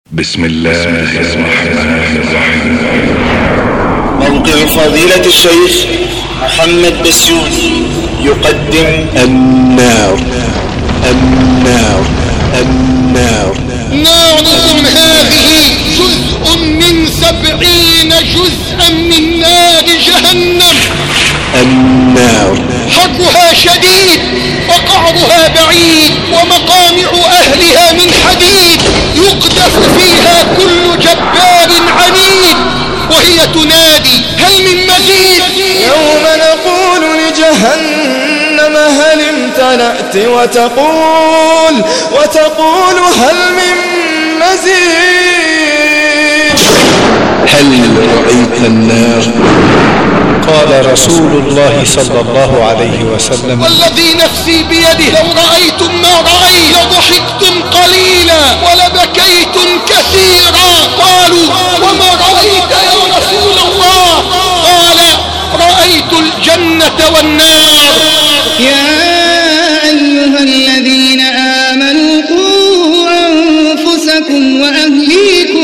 بسم الله الرحمن الرحيم. موقع فضيلة الشيخ محمد بسيوني يقدم النار ناركم هذه جزء من 70 جزءا من نار جهنم. حرها شديد وقعرها بعيد ومقامع أهلها من حديد، يقذف فيها كل جبار عنيد وهي تنادي هل من مزيد. يوم نقول لجهنم هل امتلأت وتقول هل من مزيد. هل رأيت النار؟ قال رسول الله صلى الله عليه وسلم والذي نفسي بيده لو رأيتم ما رأيت لضحكتم قليلا ولبكيتم كثيرا. قالوا وما رأيت يا رسول الله؟ قال رأيت الجنة والنار. يا أيها الذين آمنوا قوا أنفسكم وأهليكم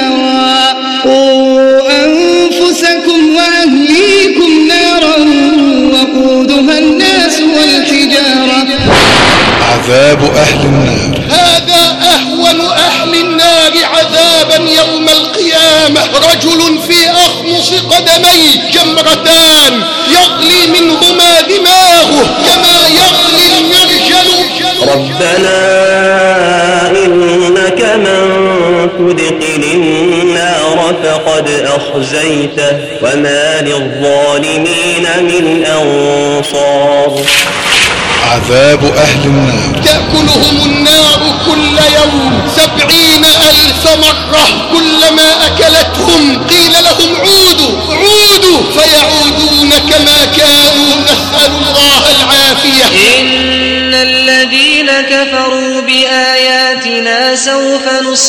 نارا وقودها الناس والحجارة. عذاب أهل النار. هذا أهون أهل النار عذابا يوم القيامة، رجل في أخمص قدميه جمرتان يغلي منهما دماغه كما يغلي المرجل. ربنا إنك من تدخل النار فقد أخزيته وما للظالمين من أنصار. عذاب أهل النار. تأكلهم النار كل يوم 70,000 مرة، كلما أكلتهم قيل لهم عودوا فيعودون كما كانوا. نسأل الله العافية. إن الذين كفروا بآياتنا سوف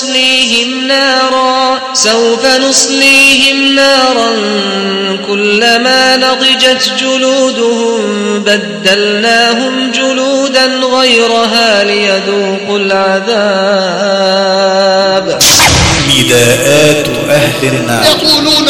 نصليهم نارا كلما نضجت جلودهم بدلناهم جلودا غيرها ليذوقوا العذاب. نداءات أهل النار. يقولون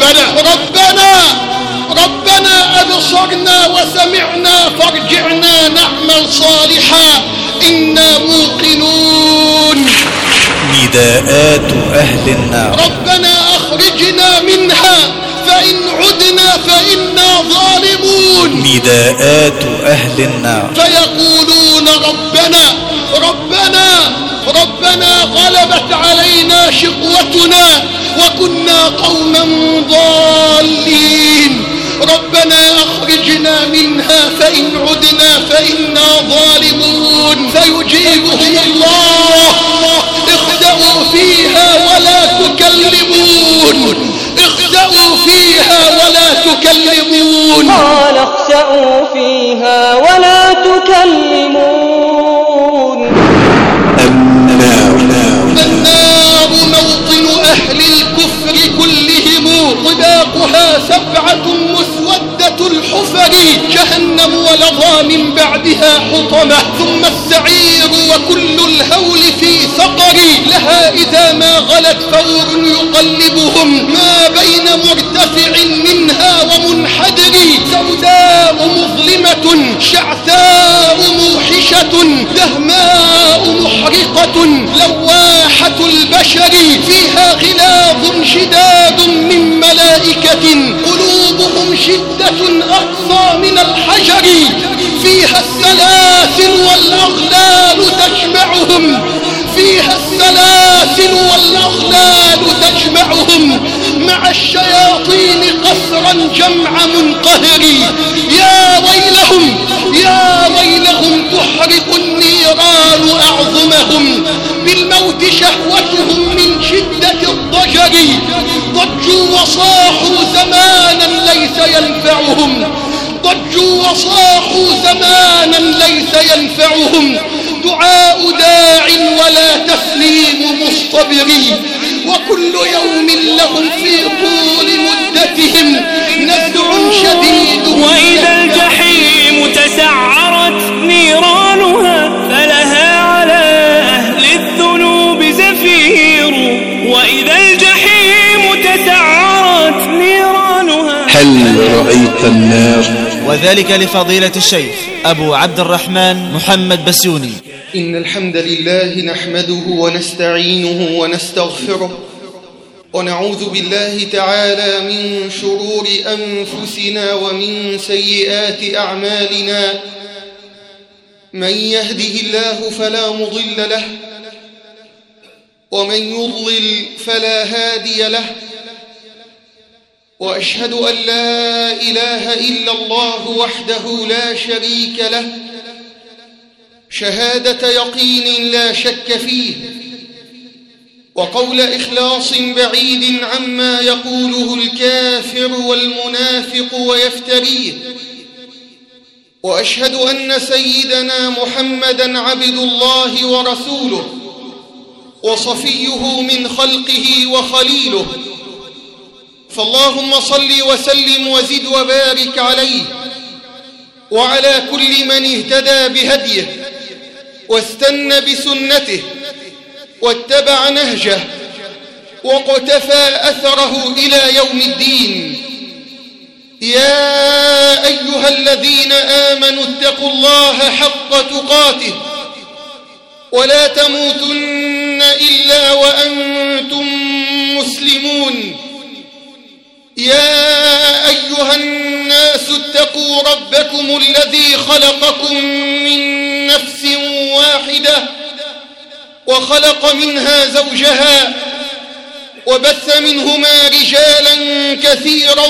ربنا أبصرنا وسمعنا فارجعنا نعمل صالحا إنا موقنون. نداءات أهل النار. ربنا أخرجنا منها فإن عدنا فإنا ظالمون. نداءات أهل النار. فيقولون ربنا غلبت علينا شقوتنا وكنا قوما ضالين. ربنا أخرجنا منها فإن عدنا فإنا ظالمون. فيجيبهم الله اخسأوا فيها ولا تكلمون. قال اخسأوا فيها ولا تكلمون. النار موطن أهل الكفر كلهم، طباقها 7 مسودة الحفر، جهنم ولظى من بعدها حطمة، ثم السعير وكل الهول في سقر. لها إذا ما غلت فور يقلبهم ما بين مرتفع منها ومنحدر، سوداء مظلمة شعثاء موحشة دهماء محرقة لواحة البشر، فيها غلاظ شداد من ملائكة قلوبهم شدة أقصى من الحجر، فيها السلاسل والأغلال تجمعهم مع الشياطين قصرا جمع منقهر. يا ويلهم تحرق النيران أعظمهم، بالموت شهوتهم من شدة الضجر. ضجوا وصاحوا زمانا ليس ينفعهم، دعاء داع ولا تسليم مصطبر. وكل يوم لهم في طول مدتهم نزع شديد. وإذا الجحيم تسعرت نيرانها فلها على أهل الذنوب زفير. وإذا الجحيم تسعرت نيرانها. هل رأيت النار؟ وذلك لفضيلة الشيخ أبو عبد الرحمن محمد بسيوني. إن الحمد لله نحمده ونستعينه ونستغفره ونعوذ بالله تعالى من شرور أنفسنا ومن سيئات أعمالنا. من يهده الله فلا مضل له ومن يضلل فلا هادي له، وأشهد أن لا إله إلا الله وحده لا شريك له شهادة يقين لا شك فيه، وقول إخلاص بعيد عما يقوله الكافر والمنافق ويفتريه. وأشهد أن سيدنا محمدًا عبد الله ورسوله وصفيه من خلقه وخليله، فاللهم صل وسلم وزد وبارك عليه وعلى كل من اهتدى بهديه واستنى بسنته واتبع نهجه وقتفى أثره إلى يوم الدين. يا أيها الذين آمنوا اتقوا الله حق تقاته ولا تموتن إلا وأنتم مسلمون. يا أيها الناس اتقوا ربكم الذي خلقكم من نفس واحدة وخلق منها زوجها وبث منهما رجالا كثيرا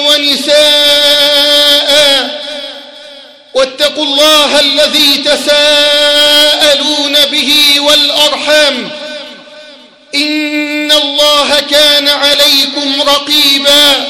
ونساء، واتقوا الله الذي تساءلون به والأرحام إن الله كان عليكم رقيبا.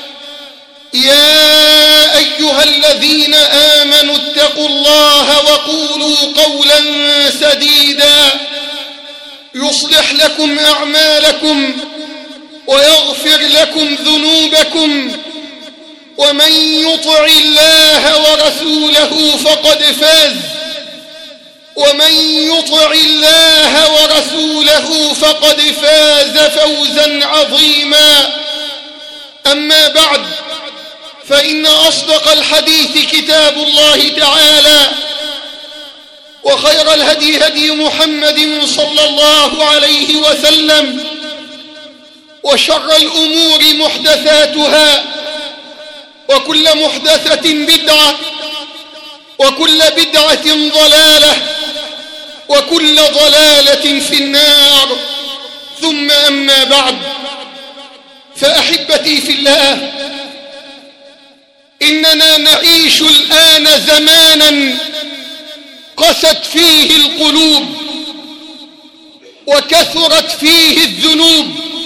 يا أيها الذين آمنوا اتقوا الله وقولوا قولا سديدا يصلح لكم أعمالكم ويغفر لكم ذنوبكم، ومن يطع الله ورسوله فقد فاز، ومن يطع الله ورسوله فقد فاز فوزا عظيما. أما بعد، فإن أصدق الحديث كتاب الله تعالى، وخير الهدي هدي محمد صلى الله عليه وسلم، وشر الأمور محدثاتها، وكل محدثة بدعة، وكل بدعة ضلالة، وكل ضلالة في النار. ثم أما بعد، فأحبتي في الله، إننا نعيش الآن زمانا قست فيه القلوب وكثرت فيه الذنوب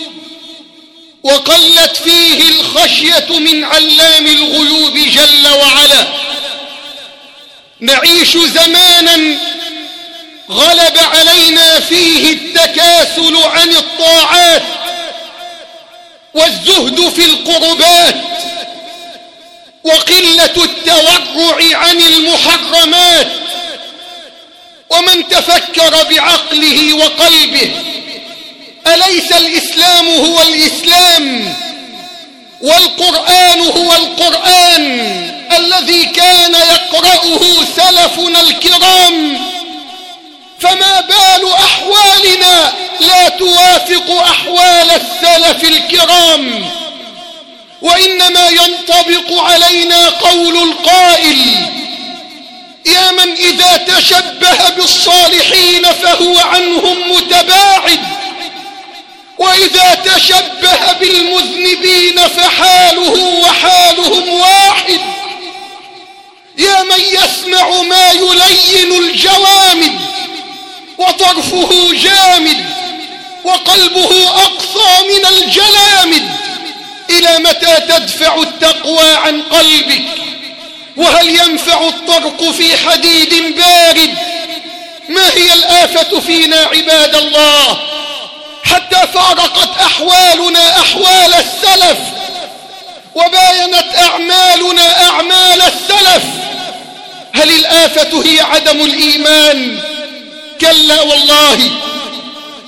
وقلت فيه الخشية من علام الغيوب جل وعلا. نعيش زمانا غلب علينا فيه التكاسل عن الطاعات والزهد في القربات وقلة التورع عن المحرمات. ومن تفكر بعقله وقلبه، أليس الإسلام هو الإسلام والقرآن هو القرآن الذي كان يقرأه سلفنا الكرام؟ فما بال أحوالنا لا توافق أحوال السلف الكرام؟ وإنما ينطبق علينا قول القائل: يا من إذا تشبه بالصالحين فهو عنهم متباعد، وإذا تشبه بالمذنبين فحاله وحالهم واحد. يا من يسمع ما يلين الجوامد وطرفه جامد وقلبه أقصى من الجلامد، إلى متى تدفع التقوى عن قلبك؟ وهل ينفع الطرق في حديد بارد؟ ما هي الآفة فينا عباد الله حتى فارقت أحوالنا أحوال السلف وباينت أعمالنا أعمال السلف؟ هل الآفة هي عدم الإيمان؟ كلا والله،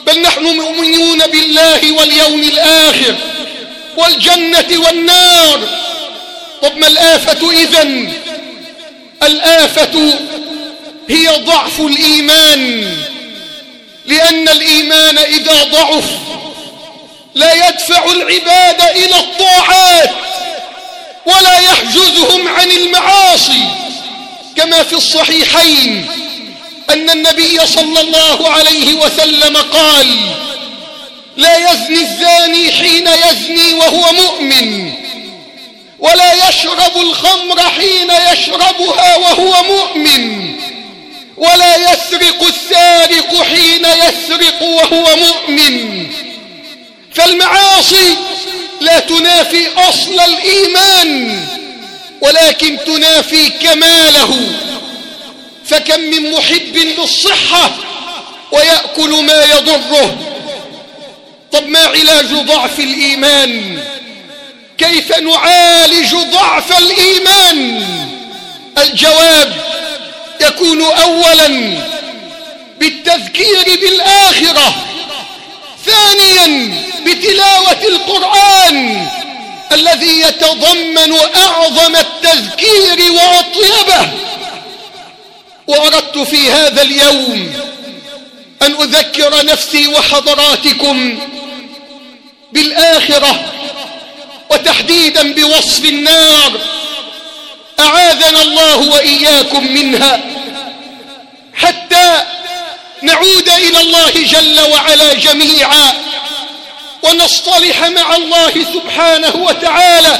بل نحن مؤمنون بالله واليوم الآخر والجنة والنار. طب ما الآفة إذن؟ الآفة هي ضعف الإيمان، لأن الإيمان إذا ضعف لا يدفع العباد إلى الطاعات ولا يحجزهم عن المعاصي، كما في الصحيحين أن النبي صلى الله عليه وسلم قال: لا يزني الزاني حين يزني وهو مؤمن، ولا يشرب الخمر حين يشربها وهو مؤمن، ولا يسرق السارق حين يسرق وهو مؤمن. فالمعاصي لا تنافي أصل الإيمان، ولكن تنافي كماله. فكم من محب للصحة ويأكل ما يضره. طب ما علاج ضعف الإيمان؟ كيف نعالج ضعف الإيمان؟ الجواب يكون أولا بالتذكير بالآخرة، ثانيا بتلاوة القرآن الذي يتضمن أعظم التذكير وأطيبه. وأردت في هذا اليوم أن أذكر نفسي وحضراتكم بالآخرة، وتحديدا بوصف النار، أعاذنا الله وإياكم منها، حتى نعود إلى الله جل وعلا جميعا ونصطلح مع الله سبحانه وتعالى،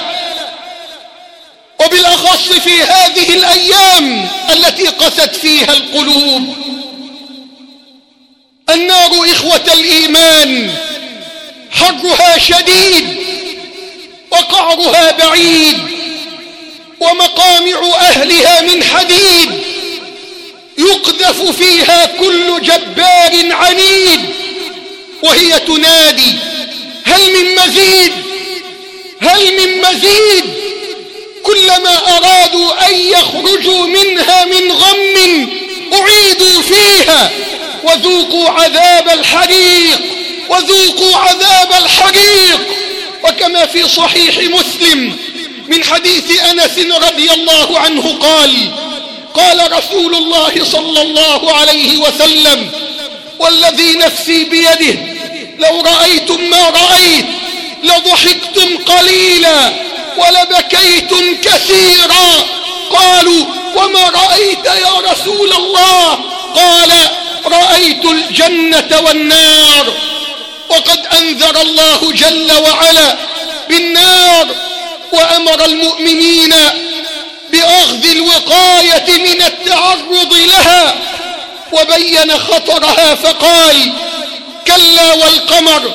وبالأخص في هذه الأيام التي قست فيها القلوب. النار إخوة الإيمان حرها شديد وقعرها بعيد، ومقامع أهلها من حديد، يقذف فيها كل جبار عنيد، وهي تنادي: هل من مزيد؟ هل من مزيد؟ كلما أرادوا أن يخرجوا منها من غم أعيدوا فيها، وذوقوا عذاب الحريق، وذوقوا عذاب الحريق. وكما في صحيح مسلم من حديث أنس رضي الله عنه قال: قال رسول الله صلى الله عليه وسلم: والذي نفسي بيده لو رأيتم ما رأيت لضحكتم قليلا ولبكيتم كثيرا. قالوا: وما رأيت يا رسول الله؟ قال: رأيت الجنة والنار. وقد أنذر الله جل وعلا بالنار، وأمر المؤمنين بأخذ الوقاية من التعرض لها، وبين خطرها فقال: كلا والقمر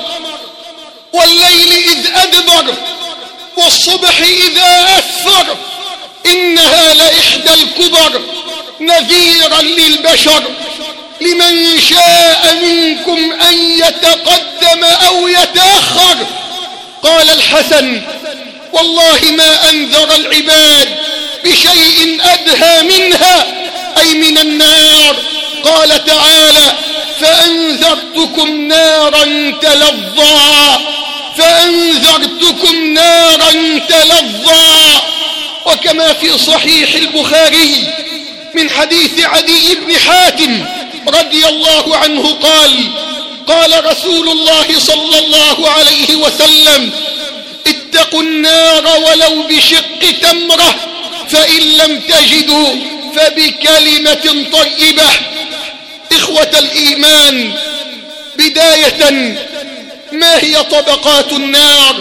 والليل إذ أدبر والصبح إذا أسفر إنها لإحدى الكبر نذيرا للبشر لمن شاء منكم أن يتقدم أو يتأخر. قال الحسن: والله ما أنذر العباد بشيء أدهى منها، أي من النار. قال تعالى: فأنذرتكم نارا تلظى، فأنذرتكم نارا تلظى. وكما في صحيح البخاري من حديث عدي بن حاتم رضي الله عنه قال: قال رسول الله صلى الله عليه وسلم: اتقوا النار ولو بشق تمرة، فإن لم تجدوا فبكلمة طيبة. إخوة الإيمان، بداية ما هي طبقات النار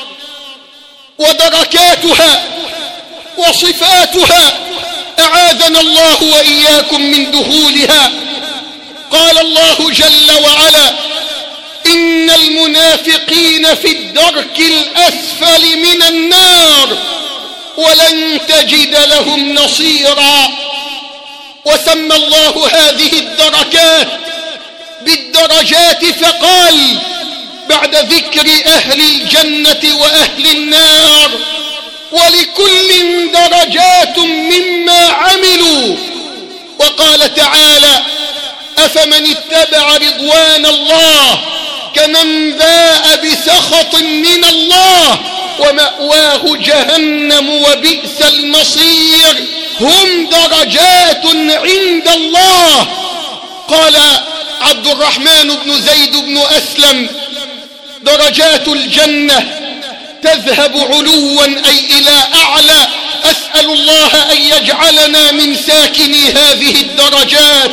ودركاتها وصفاتها؟ أعاذنا الله وإياكم من دخولها. قال الله جل وعلا: إن المنافقين في الدرك الأسفل من النار ولن تجد لهم نصيرا. وسمى الله هذه الدركات بالدرجات، فقال بعد ذكر أهل الجنة وأهل النار: ولكل درجات مما عملوا. وقال تعالى: أفمن اتبع رضوان الله كمن باء بسخط من الله ومأواه جهنم وبئس المصير هم درجات عند الله. قال عبد الرحمن بن زيد بن أسلم درجات الجنة تذهب علوا أي إلى أعلى. أسأل الله أن يجعلنا من ساكني هذه الدرجات.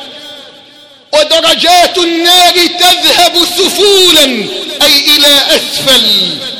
ودرجات النار تذهب سفولا أي إلى أسفل.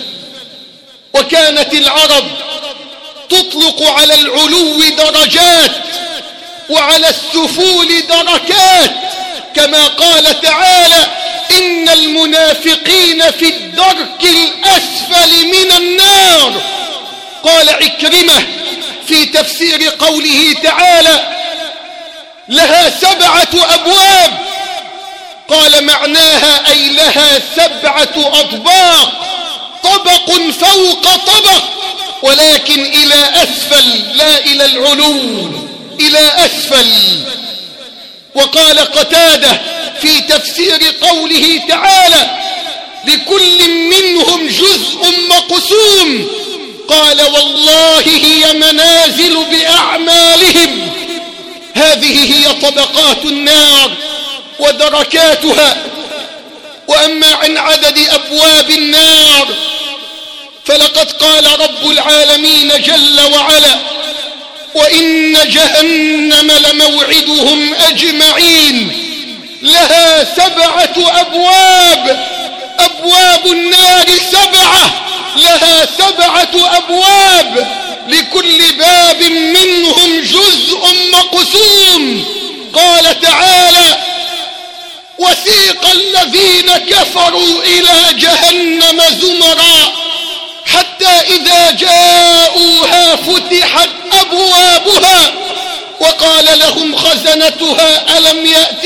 وكانت العرب تطلق على العلو درجات وعلى السفول دركات، كما قال تعالى إن المنافقين في الدرك الأسفل من النار. قال عكرمة في تفسير قوله تعالى لها 7 أبواب، قال معناها أي لها 7 أطباق، طبق فوق طبق، ولكن إلى أسفل لا إلى العلو، إلى أسفل. وقال قتادة في تفسير قوله تعالى لكل منهم جزء مقسوم، قال والله هي منازل بأعمالهم. هذه هي طبقات النار ودركاتها. وأما عن عدد أبواب النار فلقد قال رب العالمين جل وعلا وإن جهنم لموعدهم أجمعين لها 7 أبواب. أبواب النار 7، لها 7 أبواب، لكل باب منهم جزء مقسوم. قال تعالى وسيق الذين كفروا إلى جهنم زمرا حتى إذا جاءوها فتحت أبوابها وقال لهم خزنتها ألم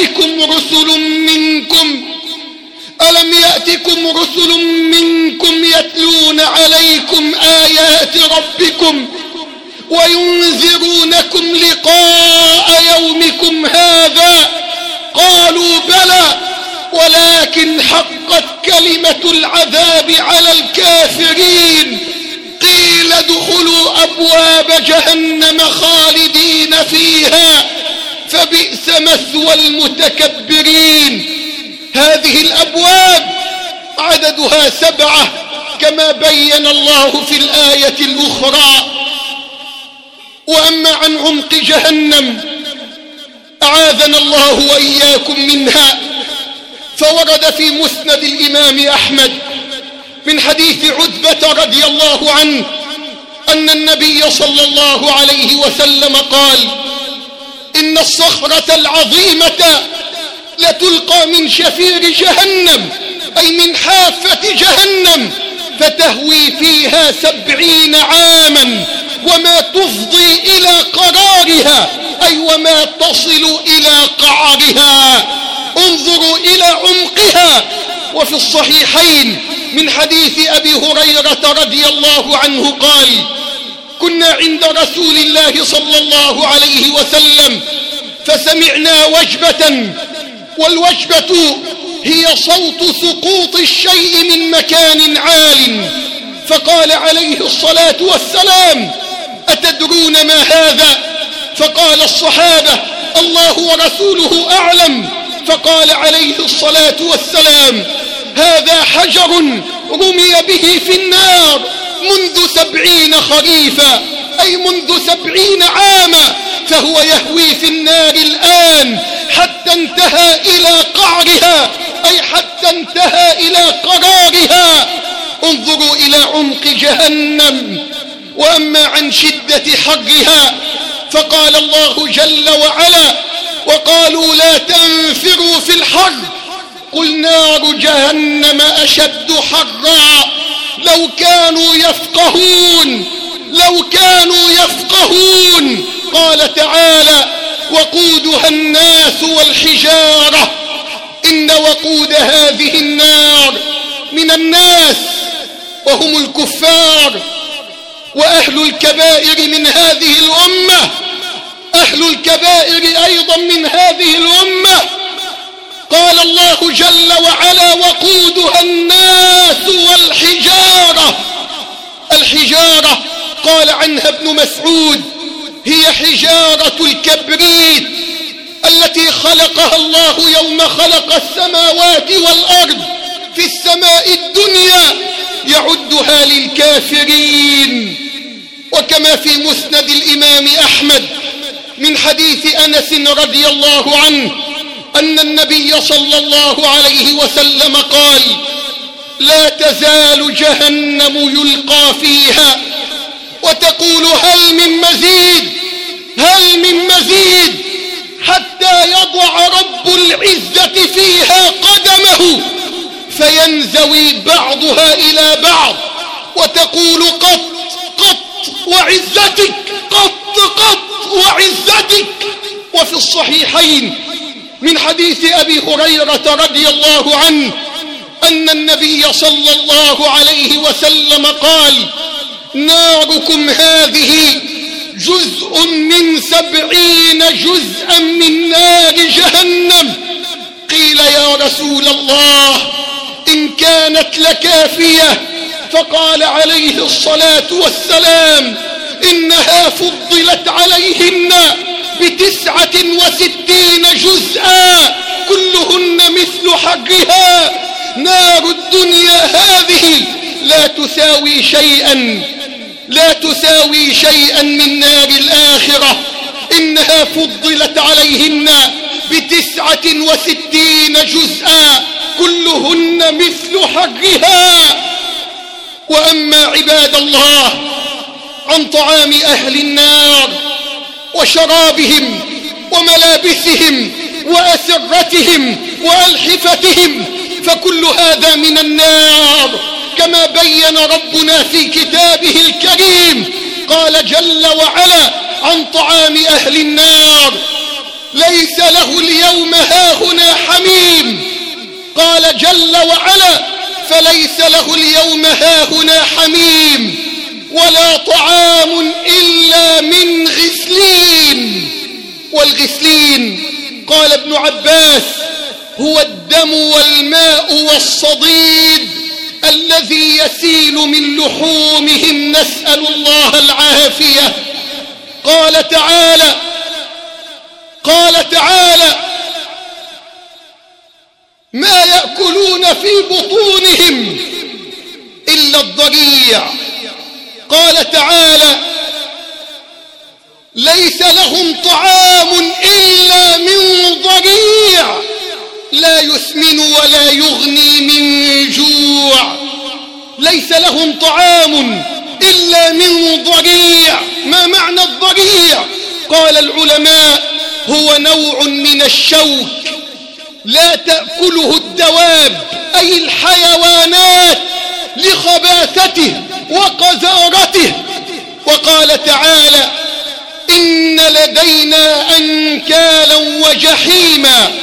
يأتكم رسل منكم يتلون عليكم آيات ربكم وينذرونكم لقاء يومكم هذا قالوا بلى ولكن حقت كلمة العذاب على الكافرين قيل ادخلوا أبواب جهنم خالدين فيها فبئس مثوى المتكبرين. هذه الأبواب عددها 7 كما بين الله في الآية الأخرى. وأما عن عمق جهنم أعاذنا الله وإياكم منها، فورد في مسند الإمام أحمد من حديث عتبة رضي الله عنه أن النبي صلى الله عليه وسلم قال إن الصخرة العظيمة لتلقى من شفير جهنم أي من حافة جهنم فتهوي فيها 70 عاما وما تفضي إلى قرارها أي وما تصل إلى قعرها. انظروا إلى عمقها. وفي الصحيحين من حديث أبي هريرة رضي الله عنه قال كنا عند رسول الله صلى الله عليه وسلم فسمعنا وجبة، والوجبة هي صوت سقوط الشيء من مكان عال، فقال عليه الصلاة والسلام أتدرون ما هذا؟ فقال الصحابة الله ورسوله أعلم. فقال عليه الصلاة والسلام هذا حجر رمي به في النار منذ 70 خريفا أي منذ 70 عاما، فهو يهوي في النار الآن حتى انتهى إلى قعرها أي حتى انتهى إلى قرارها. انظروا إلى عمق جهنم. وأما عن شدة حرها فقال الله جل وعلا وقالوا لا تنفروا في الحر قل نار جهنم أشد حرا لو كانوا يفقهون. قال تعالى وقودها الناس والحجارة إن وقود هذه النار من الناس وهم الكفار وأهل الكبائر من هذه الأمة. أهل الكبائر أيضا من هذه الأمة قال الله جل وعلا وقودها الناس والحجارة. الحجارة قال عنها ابن مسعود هي حجارة الكبريت التي خلقها الله يوم خلق السماوات والأرض في السماء الدنيا يعدها للكافرين. وكما في مسند الإمام أحمد من حديث أنس رضي الله عنه أن النبي صلى الله عليه وسلم قال: لا تزال جهنم يلقى فيها وتقول هل من مزيد، هل من مزيد، حتى يضع رب العزة فيها قدمه فينزوي بعضها إلى بعض وتقول قط قط وعزتك، قط قط وعزتك. وفي الصحيحين من حديث أبي هريرة رضي الله عنه أن النبي صلى الله عليه وسلم قال: ناركم هذه جزء من 70 جزءا من نار جهنم. قيل يا رسول الله إن كانت لكافية؟ فقال عليه الصلاة والسلام: إنها فضلت عليهن ب69 جزءا كلهن مثل حرها. نار الدنيا هذه لا تساوي شيئا، لا تساوي شيئا من نار الآخرة، إنها فضلت عليهن ب69 جزءا كلهن مثل حرها. وأما عباد الله عن طعام أهل النار وشرابهم وملابسهم وأسرتهم وألحفتهم فكل هذا من النار، كما بين ربنا في كتابه الكريم. قال جل وعلا عن طعام أهل النار: ليس له اليوم هاهنا حميم. قال جل وعلا: فليس له اليوم هاهنا حميم ولا طعام إلا من غسلين. والغسلين قال ابن عباس هو الدم والماء والصديد الذي يسيل من لحومهم، نسأل الله العافية. قال تعالى: ما يأكلون في بطونهم إلا الضريع. قال تعالى: ليس لهم طعام إلا من ضريع لا يسمن ولا يغني من جوع. ليس لهم طعام إلا من ضريع. ما معنى الضريع؟ قال العلماء: هو نوع من الشوك لا تأكله الدواب أي الحيوانات لخباثته وقذارته. وقال تعالى: إن لدينا أنكالا وجحيما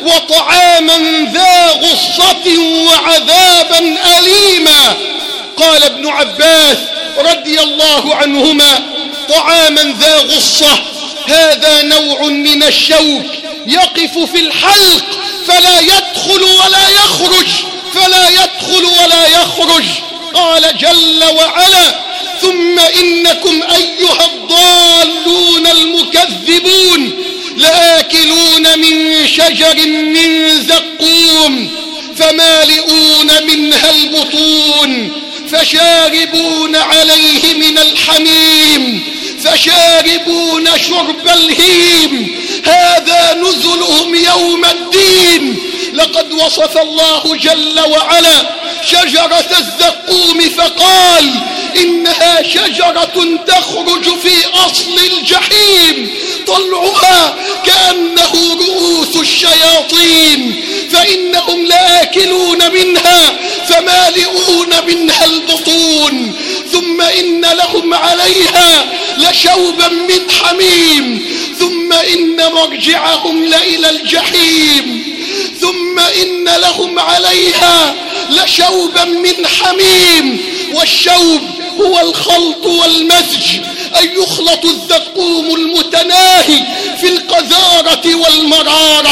وطعاما ذا غصة وعذابا أليما. قال ابن عباس رضي الله عنهما: طعاما ذا غصة هذا نوع من الشوك يقف في الحلق فلا يدخل ولا يخرج، فلا يدخل ولا يخرج. قال جل وعلا: ثم إنكم أيها الضالون المكذبون لآكلون من شجر من زقوم فمالئون منها البطون فشاربون عليه من الحميم فشاربون شرب الهيم هذا نزلهم يوم الدين. لقد وصف الله جل وعلا شجرة الزقوم فقال: إنها شجرة تخرج في أصل الجحيم طلعها كأنه رؤوس الشياطين فإنهم لآكلون منها فمالئون منها البطون ثم إن لهم عليها لشوبا من حميم ثم إن مرجعهم لإلى الجحيم ثم إن لهم عليها لشوبا من حميم. والشوب هو الخلط والمزج، أي يخلط الزقوم المتناهي في القذارة والمرارة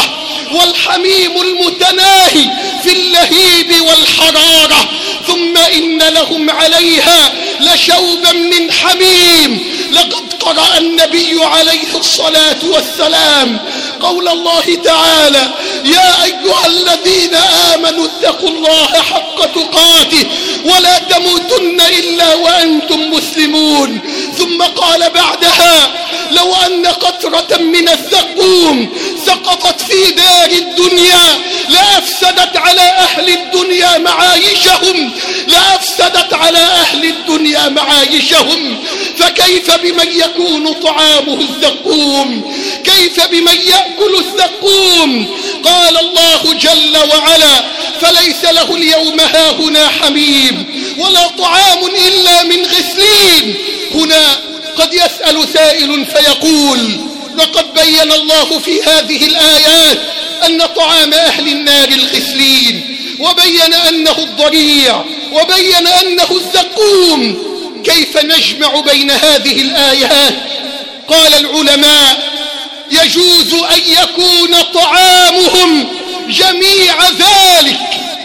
والحميم المتناهي في اللهيب والحرارة، ثم إن لهم عليها لشوبا من حميم. لقد قرأ النبي عليه الصلاة والسلام قول الله تعالى: يا أيها الذين آمنوا اتقوا الله حق تقاته ولا تموتن إلا وأنتم مسلمون. ثم قال بعدها: لو أن قطرة من الزقوم سقطت في دار الدنيا لأفسدت على أهل الدنيا معايشهم، لأفسدت على أهل الدنيا معايشهم، فكيف بمن يكون طعامه الزقوم؟ كيف بمن يأكل الزقوم؟ قال الله جل وعلا: فليس له اليوم هاهنا حميم ولا طعام إلا من غسلين. هنا قد يسأل سائل فيقول: لقد بين الله في هذه الآيات أن طعام أهل النار الغسلين، وبين أنه الضريع، وبين أنه الزقوم، كيف نجمع بين هذه الآيات؟ قال العلماء: يجوز أن يكون طعامهم جميع ذلك،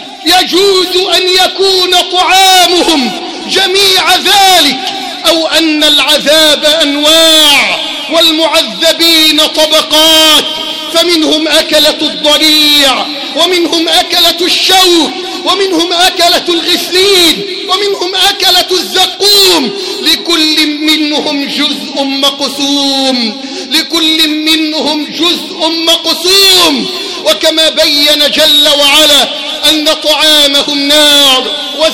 يجوز أن يكون طعامهم جميع ذلك، أو أن العذاب أنواع والمعذبين طبقات، فمنهم أكلة الضريع، ومنهم أكلة الشوك، ومنهم أكلة الغسلين، ومنهم أكلة الزقوم، لكل منهم جزء مقسوم، لكل منهم جزء مقسوم. وكما بين جل وعلا أن طعامهم نار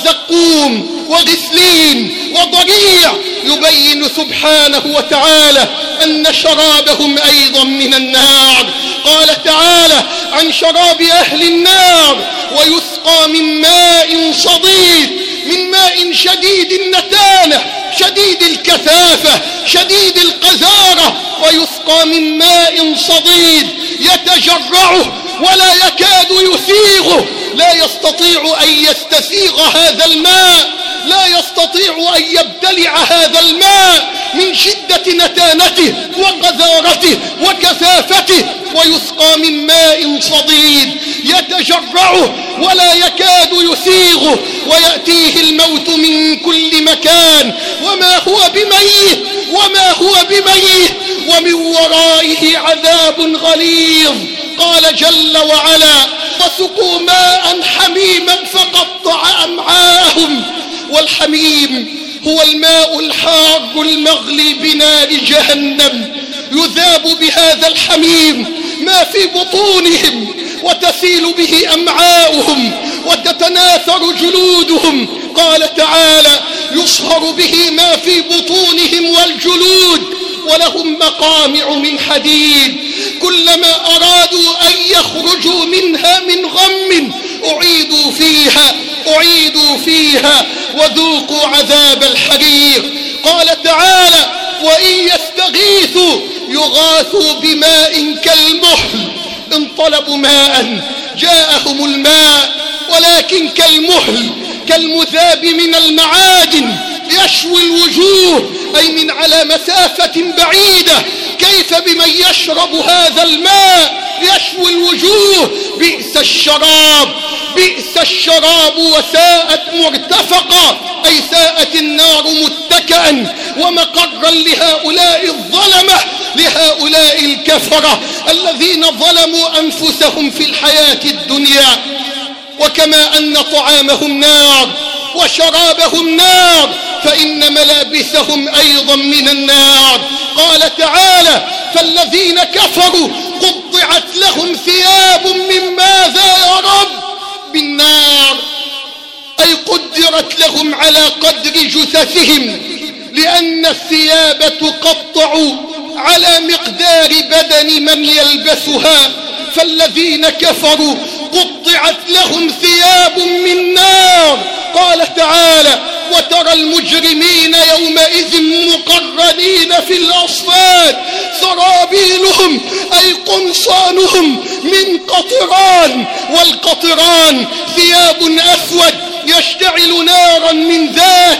وزقوم وغسلين وضريع، يبين سبحانه وتعالى أن شرابهم أيضا من النار. قال تعالى عن شراب أهل النار: ويسقى من ماء صديد، من ماء شديد النتانة، شديد الكثافة، شديد القذارة، ويسقى من ماء صديد يتجرعه ولا يكاد يسيغه، لا يستطيع أن يستسيغ هذا الماء، لا يستطيع أن يبتلع هذا الماء من شدة نتانته وقذارته وكثافته. ويسقى من ماء صديد يتجرعه ولا يكاد يسيغه، ويأتيه الموت من كل مكان وما هو بميت، وما هو بميت، ومن ورائه عذاب غليظ. قال جل وعلا: وسقوا ماء حميما فقطع أمعاءهم. والحميم هو الماء الحار المغلي بنار جهنم، يذاب بهذا الحميم ما في بطونهم، وتسيل به أمعاؤهم، وتتناثر جلودهم. قال تعالى: يصهر به ما في بطونهم والجلود، ولهم مقامع من حديد، كلما أرادوا أن يخرجوا منها من غم أعيدوا فيها وذوقوا عذاب الحريق. قال تعالى: وإن يستغيثوا يغاثوا بماء كالمحل، إن طلبوا ماء جاءهم الماء، ولكن كالمحل، كالمذاب من المعادن، يشوي الوجوه، أي من على مسافة بعيدة. كيف بمن يشرب هذا الماء يشوي الوجوه؟ بئس الشراب، بئس الشراب وساءت مرتفقا، أي ساءت النار متكئا ومقرا لهؤلاء الظلمة، لهؤلاء الكفرة الذين ظلموا أنفسهم في الحياة الدنيا. وكما أن طعامهم نار وشرابهم نار، فإن ملابسهم أيضا من النار. قال تعالى: فالذين كفروا قطعت لهم ثياب من ماذا يا رب؟ من نار، أي قدرت لهم على قدر جثثهم، لأن الثياب تقطع على مقدار بدن من يلبسها. فالذين كفروا قطعت لهم ثياب من نار. قال تعالى: وترى المجرمين يومئذ مقرنين في الأصفاد، سرابيلهم أي قمصانهم من قطران، والقطران ثياب أسود يشتعل نارا من ذاته،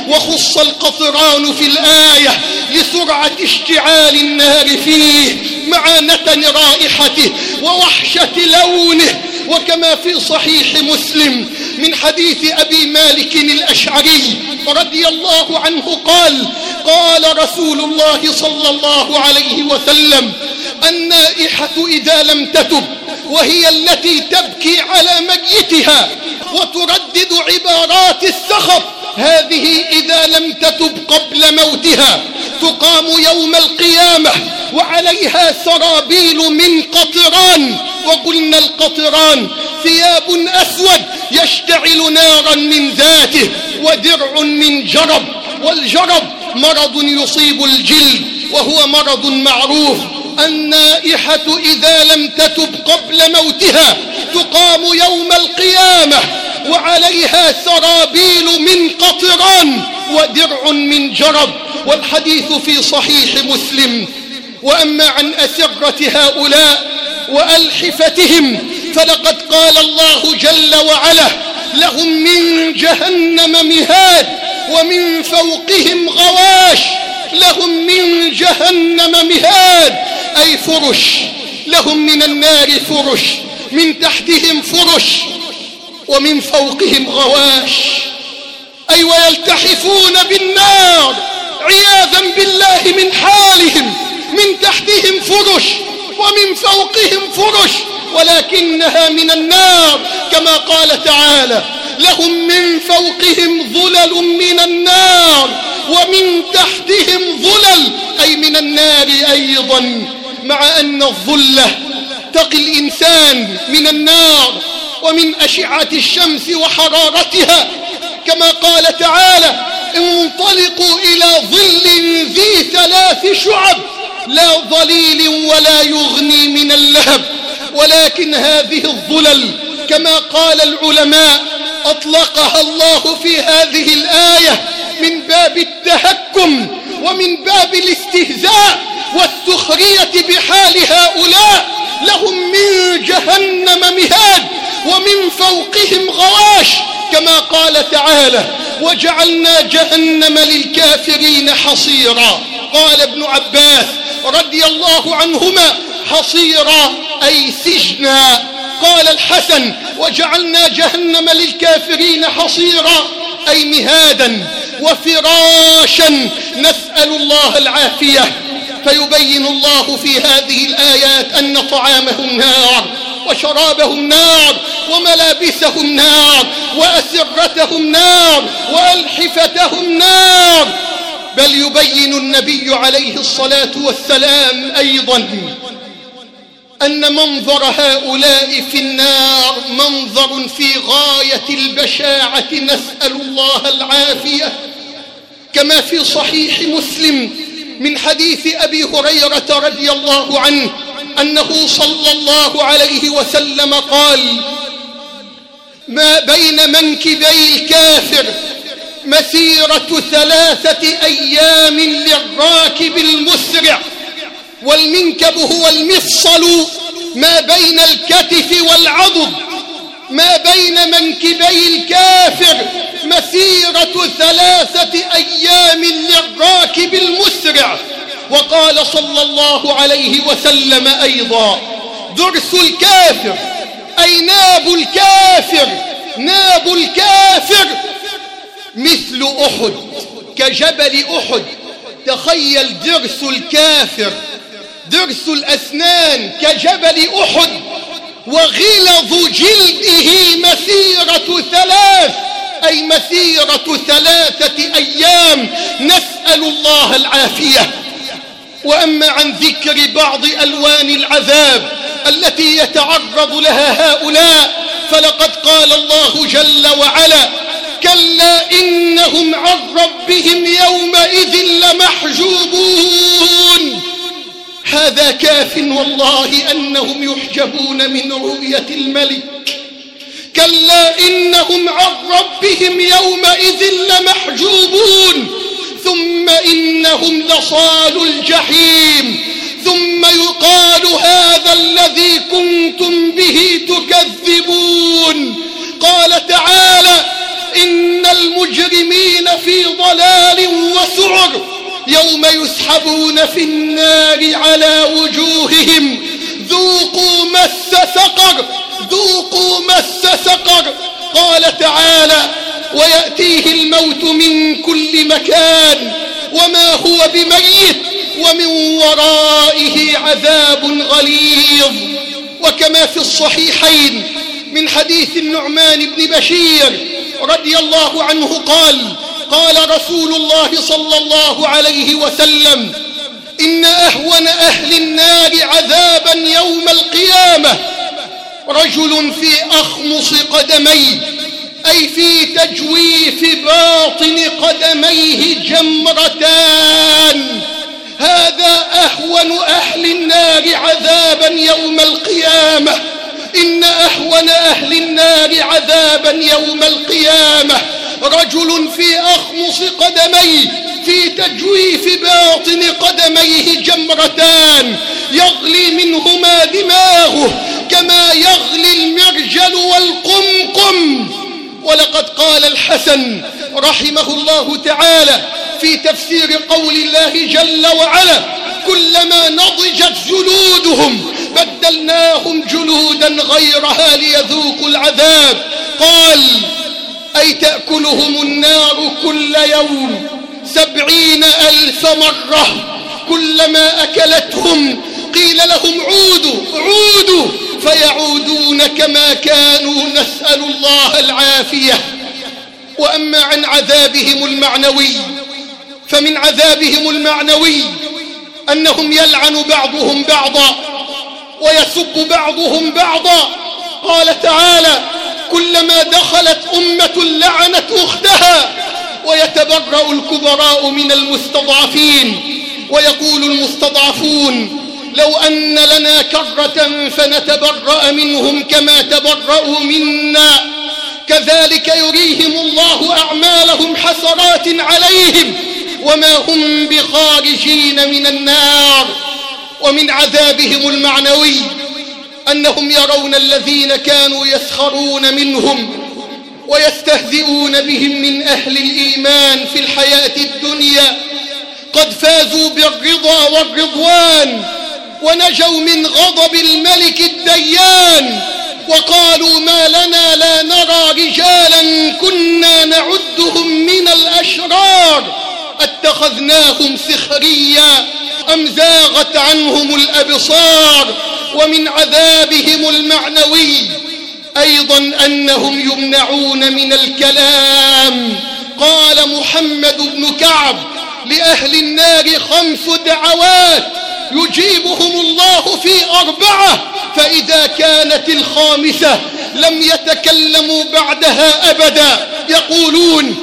وخص القطران في الآية لسرعة اشتعال النار فيه مع نتن رائحته ووحشة لونه. وكما في صحيح مسلم من حديث أبي مالك الأشعري رضي الله عنه قال: قال رسول الله صلى الله عليه وسلم: النائحة إذا لم تتب، وهي التي تبكي على ميتها وتردد عبارات السخط، هذه إذا لم تتب قبل موتها تقام يوم القيامة وعليها سرابيل من قطران. وقلنا القطران ثياب أسود يشتعل نارا من ذاته، ودرع من جرب، والجرب مرض يصيب الجلد وهو مرض معروف. النائحة إذا لم تتب قبل موتها تقام يوم القيامة وعليها سرابيل من قطران ودرع من جرب، والحديث في صحيح مسلم. وأما عن أسرة هؤلاء وألحفتهم فلقد قال الله جل وعلا: لهم من جهنم مهاد ومن فوقهم غواش. لهم من جهنم مهاد أي فرش، لهم من النار فرش، من تحتهم فرش ومن فوقهم غواش، أي ويلتحفون بالنار عياذا بالله من حالهم. من تحتهم فرش ومن فوقهم فرش، ولكنها من النار كما قال تعالى: لهم من فوقهم ظلل من النار ومن تحتهم ظلل، أي من النار أيضا. مع أن الظلة تقي الإنسان من النار ومن أشعة الشمس وحرارتها، كما قال تعالى: انطلقوا إلى ظل ذي 3 شعب لا ظليل ولا يغني من اللهب. ولكن هذه الظلل كما قال العلماء أطلقها الله في هذه الآية من باب التهكم ومن باب الاستهزاء والسخرية بحال هؤلاء. لهم من جهنم مهاد ومن فوقهم غواش، كما قال تعالى: وجعلنا جهنم للكافرين حصيرا. قال ابن عباس رضي الله عنهما: حصيرا أي سجنا. قال الحسن: وجعلنا جهنم للكافرين حصيرا أي مهادا وفراشا، نسأل الله العافية. فيبين الله في هذه الآيات أن طعامهم نار وشرابهم نار وملابسهم نار وأسرتهم نار وألحفتهم نار. بل يبين النبي عليه الصلاة والسلام أيضا أن منظر هؤلاء في النار منظر في غاية البشاعة، نسأل الله العافية. كما في صحيح مسلم من حديث أبي هريرة رضي الله عنه أنه صلى الله عليه وسلم قال: ما بين منكبي الكافر مسيرة 3 أيام للراكب المسرع. والمنكب هو المفصل ما بين الكتف والعضد. ما بين منكبي الكافر مسيرة 3 أيام للراكب المسرع. وقال صلى الله عليه وسلم أيضا: درس الكافر أي ناب الكافر، ناب الكافر مثل أحد، كجبل أحد. تخيل درس الكافر، درس الأسنان كجبل أحد، وغلظ جلده مسيرة 3 أي مسيرة 3 أيام، نسأل الله العافية. وأما عن ذكر بعض ألوان العذاب التي يتعرض لها هؤلاء فلقد قال الله جل وعلا: كلا إنهم عن ربهم يومئذ لمحجوبون. هذا كاف والله أنهم يحجبون من رؤية الملك. كلا إنهم عن ربهم يومئذ لمحجوبون، ثم إنهم لصال الجحيم، ثم يقال هذا الذي كنتم به تكذبون. قال تعالى: إن المجرمين لفي ضلال وسعر يوم يسحبون في النار على وجوههم ذوقوا مس سقر ذوقوا مس سقر. قال تعالى ويأتيه الموت من كل مكان وما هو بميت ومن ورائه عذاب غليظ. وكما في الصحيحين من حديث النعمان بن بشير رضي الله عنه قال رسول الله صلى الله عليه وسلم إن أهون أهل النار عذابا يوم القيامة رجل في أخمص قدميه أي في تجويف باطن قدميه جمرتان. هذا أهون أهل النار عذابا يوم القيامة. إن أهون أهل النار عذابا يوم القيامة رجل في أخمص قدميه في تجويف باطن قدميه جمرتان يغلي منهما دماغه كما يغلي المرجل والقمقم. ولقد قال الحسن رحمه الله تعالى في تفسير قول الله جل وعلا كلما نضجت جلودهم بدلناهم جلودا غيرها ليذوقوا العذاب. قال أي تأكلهم النار كل يوم 70,000 مرة كلما أكلتهم قيل لهم عودوا فيعودون كما كانوا نسأل الله العافية. وأما عن عذابهم المعنوي فمن عذابهم المعنوي أنهم يلعن بعضهم بعضا ويسب بعضهم بعضا. قال تعالى كلما دخلت أمة لعنت أختها ويتبرأ الكبراء من المستضعفين ويقول المستضعفون لو أن لنا كرة فنتبرأ منهم كما تبرأوا منا كذلك يريهم الله أعمالهم حسرات عليهم وما هم بخارجين من النار. ومن عذابهم المعنوي أنهم يرون الذين كانوا يسخرون منهم ويستهزئون بهم من أهل الإيمان في الحياة الدنيا قد فازوا بالرضا والرضوان ونجوا من غضب الملك الديان وقالوا ما لنا لا نرى رجالا كنا نعدهم من الأشرار اتخذناهم سخريا أم زاغت عنهم الأبصار. ومن عذابهم المعنوي أيضا أنهم يمنعون من الكلام. قال محمد بن كعب لأهل النار 5 دعوات يجيبهم الله في 4 فإذا كانت 5 لم يتكلموا بعدها أبدا يقولون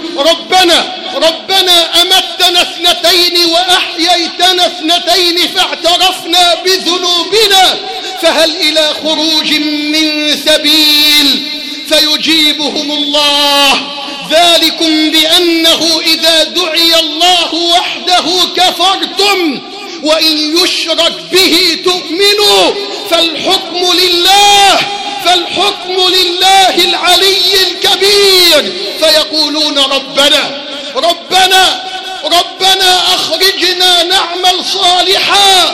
ربنا أمتنا 2 وأحييتنا 2 فاعترفنا بذنوبنا فهل إلى خروج من سبيل فيجيبهم الله ذلكم بأنه إذا دعي الله وحده كفرتم وإن يشرك به تؤمنوا فالحكم لله العلي الكبير. فيقولون ربنا أخرجنا نعمل صالحا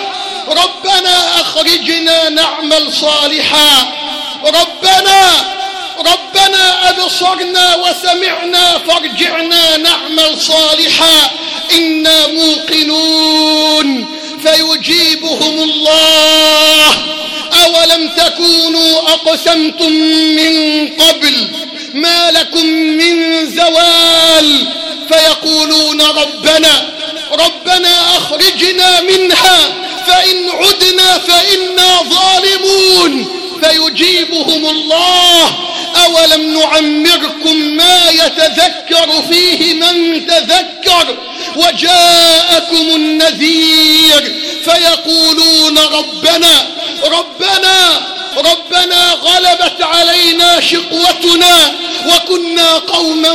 ربنا أبصرنا وسمعنا فارجعنا نعمل صالحا إنا موقنون. فيجيبهم الله أولم تكونوا أقسمتم من قبل ما لكم من زوال فيقولون ربنا أخرجنا منها فإن عدنا فإنا ظالمون. فيجيبهم الله أولم نعمركم ما يتذكر فيه من تذكر وجاءكم النذير فيقولون ربنا غلبت علينا شقوتنا وكنا قوما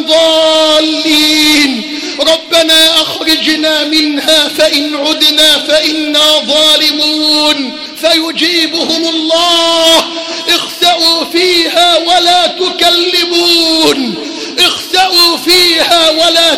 ضالين ربنا أخرجنا منها فإن عدنا فإنا ظالمون. فيجيبهم الله اخسأوا فيها ولا تكلمون ولا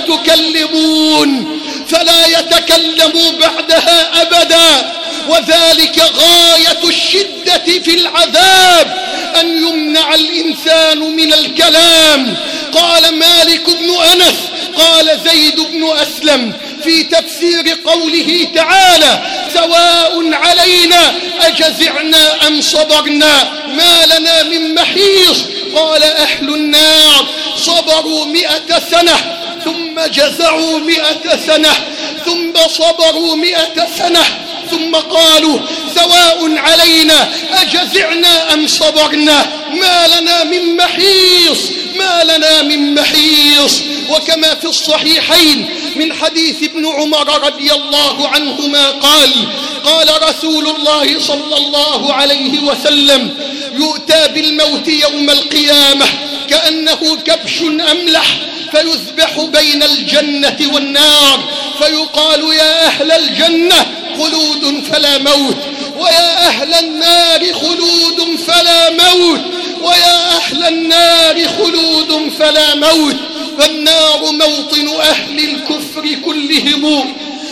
تكلمون، فلا يتكلموا بعدها أبدا. وذلك غاية الشدة في العذاب، أن يمنع الإنسان من الكلام. قال مالك بن أنس قال زيد بن أسلم في تفسير قوله تعالى: سواء علينا أجزعنا أم صبرنا ما لنا من محيص. قال أهل النار صبروا 100 سنة ثم جزعوا 100 سنة ثم صبروا 100 سنة ثم قالوا سواء علينا أجزعنا أم صبرنا ما لنا من محيص، ما لنا من محيص. وكما في الصحيحين من حديث ابن عمر رضي الله عنهما قال رسول الله صلى الله عليه وسلم: يؤتى بالموت يوم القيامة كأنه كبش أملح، فيذبح بين الجنة والنار، فيقال: يا أهل الجنة خلود فلا موت، ويا أهل النار خلود فلا موت، ويا أهل النار خلود فلا موت. فالنار موطن أهل الكفر كلهم،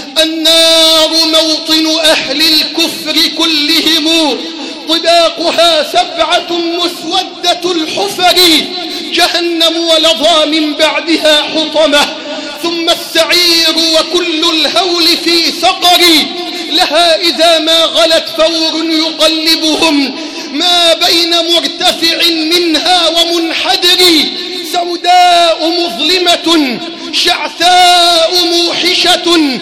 النار موطن أهل الكفر كلهم، طباقها 7 مسودة الحفر، جهنم ولظى من بعدها حطمة، ثم السعير وكل الهول في سقر، لها إذا ما غلت فور يقلبهم ما بين مرتفع منها ومنحدر، سوداء مظلمة شعثاء موحشة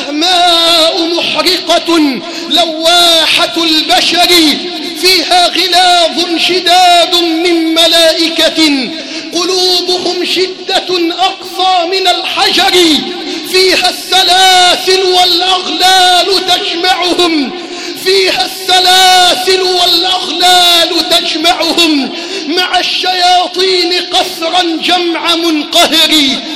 دهماء محرقة لواحة البشر، فيها غلاظ شداد من ملائكة قلوبهم شدة أقصى من الحجر، فيها السلاسل والأغلال تجمعهم، فيها السلاسل والأغلال تجمعهم مع الشياطين قسرا جمع منقهر.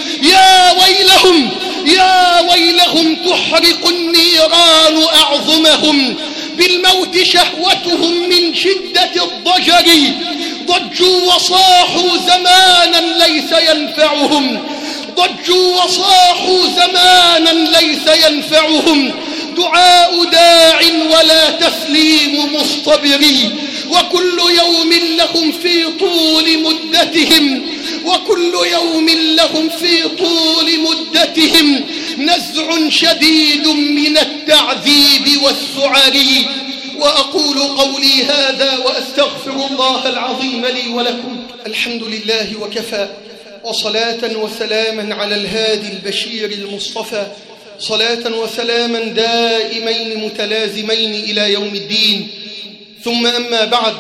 يا ويلهم يا ويلهم تحرق النيران أعظمهم، بالموت شهوتهم من شدة الضجر، ضجوا وصاحوا زمانا ليس ينفعهم، ضجوا وصاحوا زمانا ليس ينفعهم، دعاء داع ولا تسليم مصطبري، وكل يوم لهم في طول مدتهم، وكل يوم لهم في طول مدتهم نزع شديد من التعذيب والسعر. وأقول قولي هذا وأستغفر الله العظيم لي ولكم. الحمد لله وكفى، وصلاة وسلاما على الهادي البشير المصطفى، صلاة وسلاما دائمين متلازمين إلى يوم الدين. ثم أما بعد،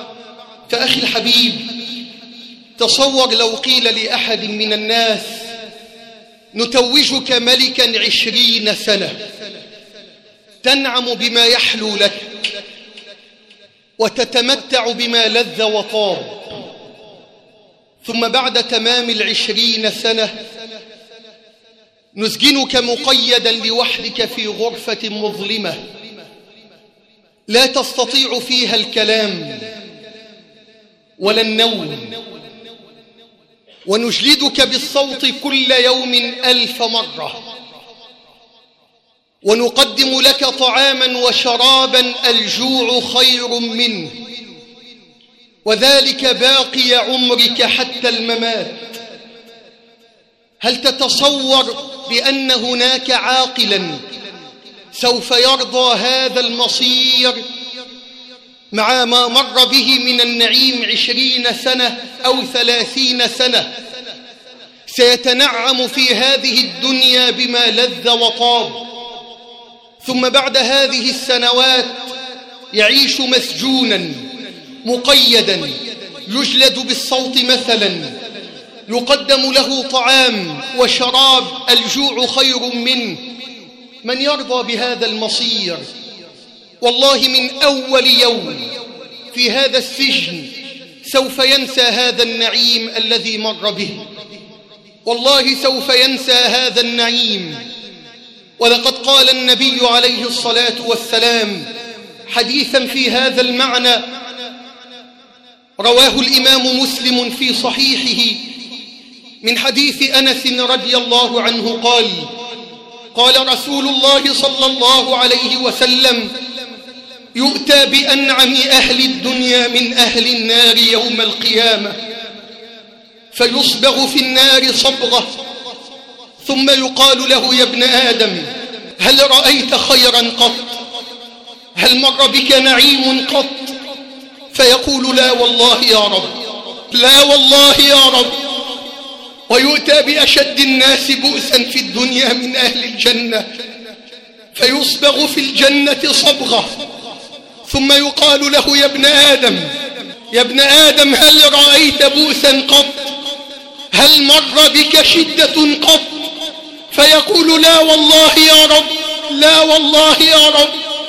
فأخي الحبيب، تصور لو قيل لأحد من الناس: نتوجك ملكا 20 سنة تنعم بما يحلو لك وتتمتع بما لذ وطاب، ثم بعد تمام 20 سنة نسجنك مقيدا لوحدك في غرفة مظلمة لا تستطيع فيها الكلام ولا النوم، ونجلدك بالصوت كل يوم 1000 مرة، ونقدم لك طعاما وشرابا الجوع خير منه، وذلك باقي عمرك حتى الممات. هل تتصور بأن هناك عاقلا سوف يرضى هذا المصير مع ما مر به من النعيم 20 سنة أو 30 سنة؟ سيتنعم في هذه الدنيا بما لذ وطاب، ثم بعد هذه السنوات يعيش مسجونا مقيدا، يجلد بالصوت مثلا، يقدم له طعام وشراب الجوع خير منه. من يرضى بهذا المصير؟ والله من أول يوم في هذا السجن سوف ينسى هذا النعيم الذي مر به، والله سوف ينسى هذا النعيم. ولقد قال النبي عليه الصلاة والسلام حديثا في هذا المعنى، رواه الإمام مسلم في صحيحه، من حديث أنس رضي الله عنه قال: قال رسول الله صلى الله عليه وسلم: يؤتى بأنعم أهل الدنيا من أهل النار يوم القيامة، فيصبغ في النار صبغة، ثم يقال له: يا ابن آدم، هل رأيت خيرا قط؟ هل مر بك نعيم قط؟ فيقول: لا والله يا رب، لا والله يا رب. ويؤتى بأشد الناس بؤسا في الدنيا من أهل الجنة، فيصبغ في الجنة صبغة، ثم يقال له: يا ابن آدم، يا ابن آدم، هل رأيت بؤسا قط؟ هل مر بك شدة قط؟ فيقول: لا والله يا رب، لا والله يا رب،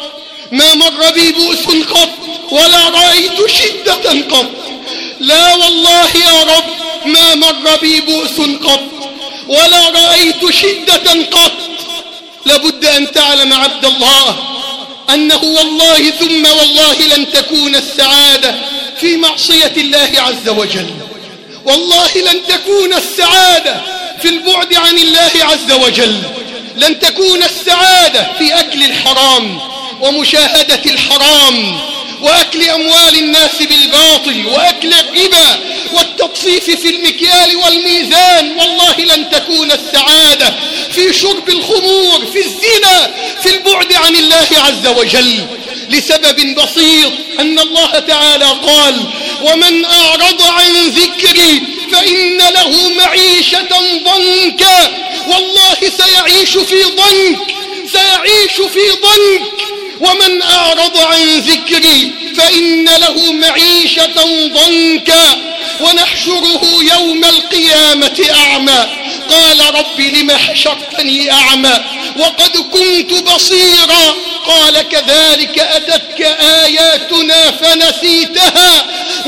ما مر بي بؤس قط ولا رأيت شدة قط. لا والله يا رب، ما مر بي بؤس قط ولا رأيت شدة قط. لابد أن تعلم عبد الله أنه والله ثم والله لن تكون السعادة في معصية الله عز وجل، والله لن تكون السعادة في البعد عن الله عز وجل، لن تكون السعادة في أكل الحرام ومشاهدة الحرام وأكل أموال الناس بالباطل وأكل الربا والتطفيف في المكيال والميزان. والله لن تكون السعادة في شرب الخمور، في الزنا، في البعد عن الله عز وجل، لسبب بسيط: أن الله تعالى قال: ومن أعرض عن ذكري فإن له معيشة ضنكا. والله سيعيش في ضنك، سيعيش في ضنك. ومن أعرض عن ذكري فإن له معيشة ضنكا ونحشره يوم القيامة أعمى. قال: رب لم حشرتني أعمى وقد كنت بصيرا. قال: كذلك أتتك آياتنا فنسيتها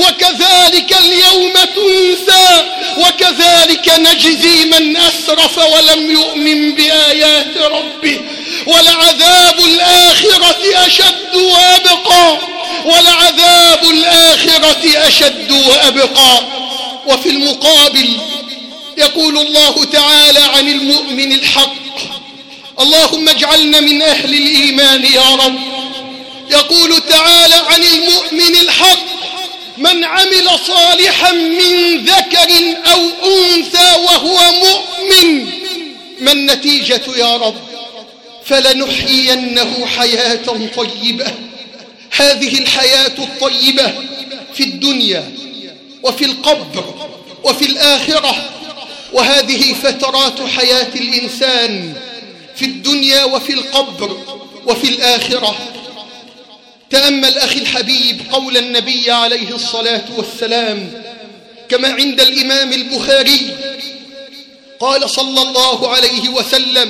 وكذلك اليوم تنسى وكذلك نجزي من أسرف ولم يؤمن بآيات ربه ولعذاب الآخرة أشد وأبقى، ولعذاب الآخرة أشد وأبقى. وفي المقابل يقول الله تعالى عن المؤمن الحق: اللهم اجعلنا من أهل الإيمان يا رب. يقول تعالى عن المؤمن الحق: من عمل صالحا من ذكر أو أنثى وهو مؤمن. ما النتيجة يا رب؟ فلنحيينه حياة طيبة. هذه الحياة الطيبة في الدنيا وفي القبر وفي الآخرة، وهذه فترات حياة الإنسان في الدنيا وفي القبر وفي الآخرة. تأمل أخي الحبيب قول النبي عليه الصلاة والسلام كما عند الإمام البخاري، قال صلى الله عليه وسلم: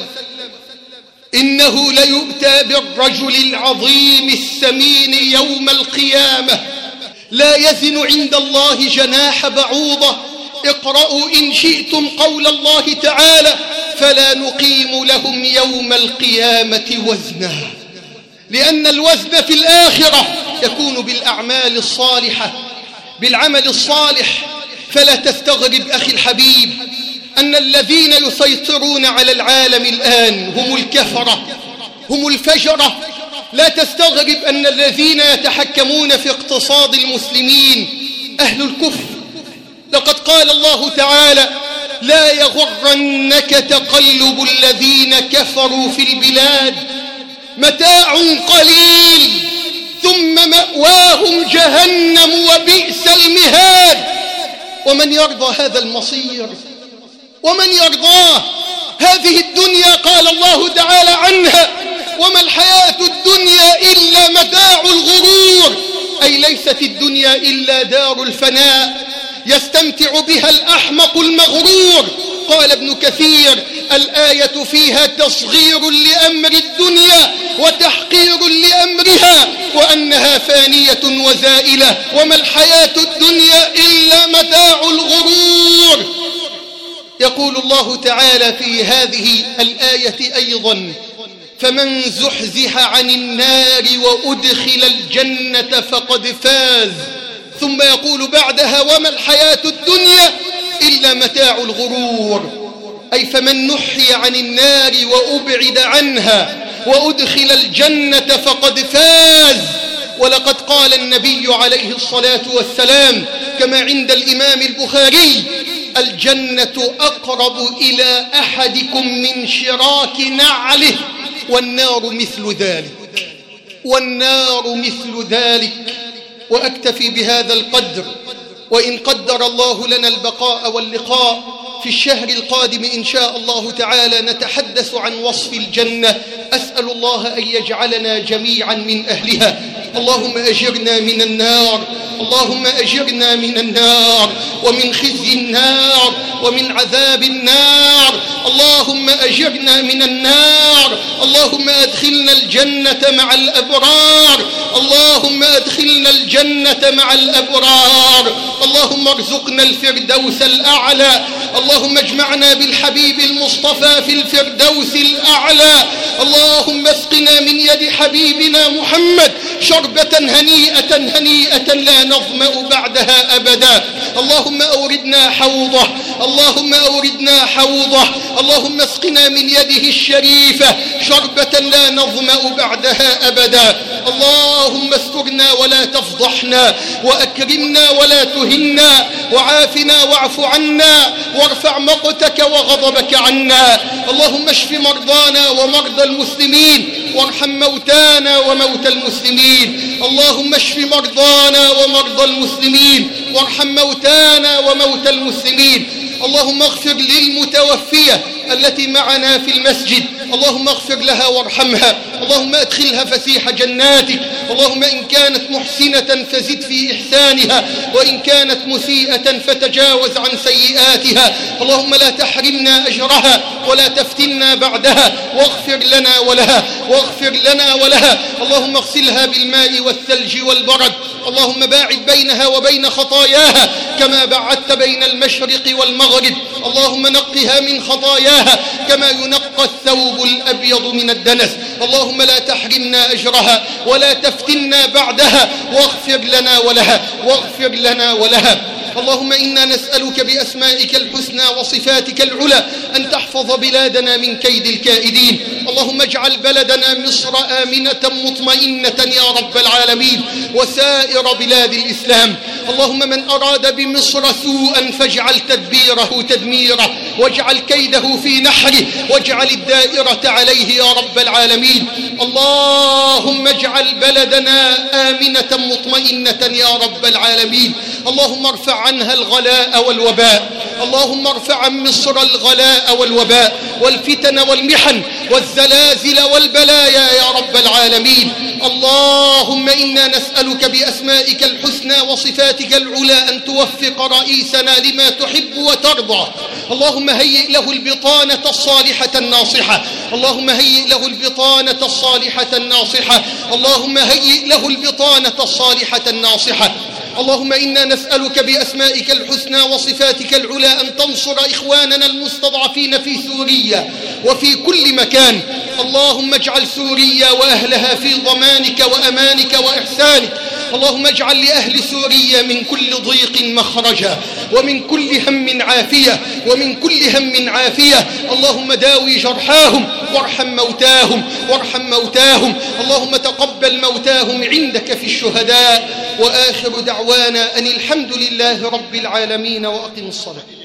إنه ليؤتى بالرجل العظيم السمين يوم القيامة لا يزن عند الله جناح بعوضة. اقرأوا إن شئتم قول الله تعالى: فلا نقيم لهم يوم القيامة وزنا. لأن الوزن في الآخرة يكون بالأعمال الصالحة، بالعمل الصالح. فلا تستغرب أخي الحبيب أن الذين يسيطرون على العالم الآن هم الكفرة، هم الفجرة. لا تستغرب أن الذين يتحكمون في اقتصاد المسلمين أهل الكفر. لقد قال الله تعالى: لا يغرنك تقلب الذين كفروا في البلاد، متاع قليل ثم مأواهم جهنم وبئس المهاد. ومن يرضى هذا المصير؟ ومن يرضاه؟ هذه الدنيا قال الله تعالى عنها: وما الحياة الدنيا إلا متاع الغرور. أي ليست الدنيا إلا دار الفناء يستمتع بها الأحمق المغرور. قال ابن كثير: الآية فيها تصغير لأمر الدنيا وتحقير لأمرها، وأنها فانية وزائلة، وما الحياة الدنيا إلا متاع الغرور. يقول الله تعالى في هذه الآية أيضا: فمن زحزح عن النار وأدخل الجنة فقد فاز. ثم يقول بعدها: وما الحياة الدنيا إلا متاع الغرور. أي فمن نحي عن النار وأبعد عنها وأدخل الجنة فقد فاز. ولقد قال النبي عليه الصلاة والسلام كما عند الإمام البخاري: الجنة أقرب إلى أحدكم من شراك نعله، والنار مثل ذلك، والنار مثل ذلك. وأكتفي بهذا القدر، وإن قدر الله لنا البقاء واللقاء في الشهر القادم إن شاء الله تعالى نتحدث عن وصف الجنة. أسأل الله أن يجعلنا جميعا من أهلها. اللهم أجرنا من النار، اللهم أجرنا من النار ومن خزي النار ومن عذاب النار. اللهم أجرنا من النار. اللهم أدخلنا الجنة مع الأبرار. اللهم أدخلنا الجنة مع الأبرار. اللهم ارزقنا الفردوس الأعلى. اللهم اجمعنا بالحبيب المصطفى في الفردوس الأعلى. اللهم اسقنا من يد حبيبنا محمد شربة هنيئة هنيئة لا نظمأ بعدها أبدا. اللهم أوردنا حوضه، اللهم أوردنا حوضه. اللهم اسقنا من يده الشريفة شربة لا نظمأ بعدها أبدا. اللهم استرنا ولا تفضحنا، وأكرمنا ولا تهنا، وعافنا واعف عنا، وارفع مقتك وغضبك عنا. اللهم اشف مرضانا ومرضى المسلمين، وارحم موتانا وموتى المسلمين. اللهم اشف مرضانا ومرضى المسلمين، وارحم موتانا وموتى المسلمين. اللهم اغفر للمتوفية التي معنا في المسجد، اللهم اغفر لها وارحمها. اللهم ادخلها فسيح جناتك. اللهم إن كانت محسنة فزد في إحسانها، وإن كانت مسيئة فتجاوز عن سيئاتها. اللهم لا تحرمنا أجرها ولا تفتنا بعدها، واغفر لنا ولها، واغفر لنا ولها. اللهم اغسلها بالماء والثلج والبرد. اللهم باعد بينها وبين خطاياها كما بعدت بين المشرق والمغرب. اللهم نقها من خطاياها كما ينقى الثوب الأبيض من الدنس. اللهم لا تحرمنا أجرها ولا تفتنا بعدها، واغفر لنا ولها، واغفر لنا ولها. اللهم إنا نسألك بأسمائك الحسنى وصفاتك العلى أن تحفظ بلادنا من كيد الكائدين. اللهم اجعل بلدنا مصر آمنة مطمئنة يا رب العالمين، وسائر بلاد الإسلام. اللهم من أراد بمصر سوءا فاجعل تدبيره تدميره، واجعل كيده في نحره، واجعل الدائرة عليه يا رب العالمين. اللهم اجعل بلدنا آمنة مطمئنة يا رب العالمين. اللهم ارفع عنها الغلاء والوباء. اللهم ارفع عن مصر الغلاء والوباء والفتن والمحن والزلازل والبلايا يا رب العالمين. اللهم إنا نسألك بأسمائك الحسنى وصفاتك العلى أن توفق رئيسنا لما تحب وترضى. اللهم هيئ له البطانة الصالحة الناصحة. اللهم هيئ له البطانة الصالحة الناصحة. اللهم هيئ له البطانة الصالحة الناصحة. اللهم إنا نسألك بأسمائك الحسنى وصفاتك العلى أن تنصر إخواننا المستضعفين في سوريا وفي كل مكان. اللهم اجعل سوريا وأهلها في ضمانك وأمانك وإحسانك. اللهم اجعل لأهل سوريا من كل ضيق مخرجا، ومن كل هم عافية، ومن كل هم عافية. اللهم داوي جرحاهم وارحم موتاهم، وارحم موتاهم. اللهم تقبل موتاهم عندك في الشهداء. وآخر دعوانا أن الحمد لله رب العالمين، وأقم الصلاة.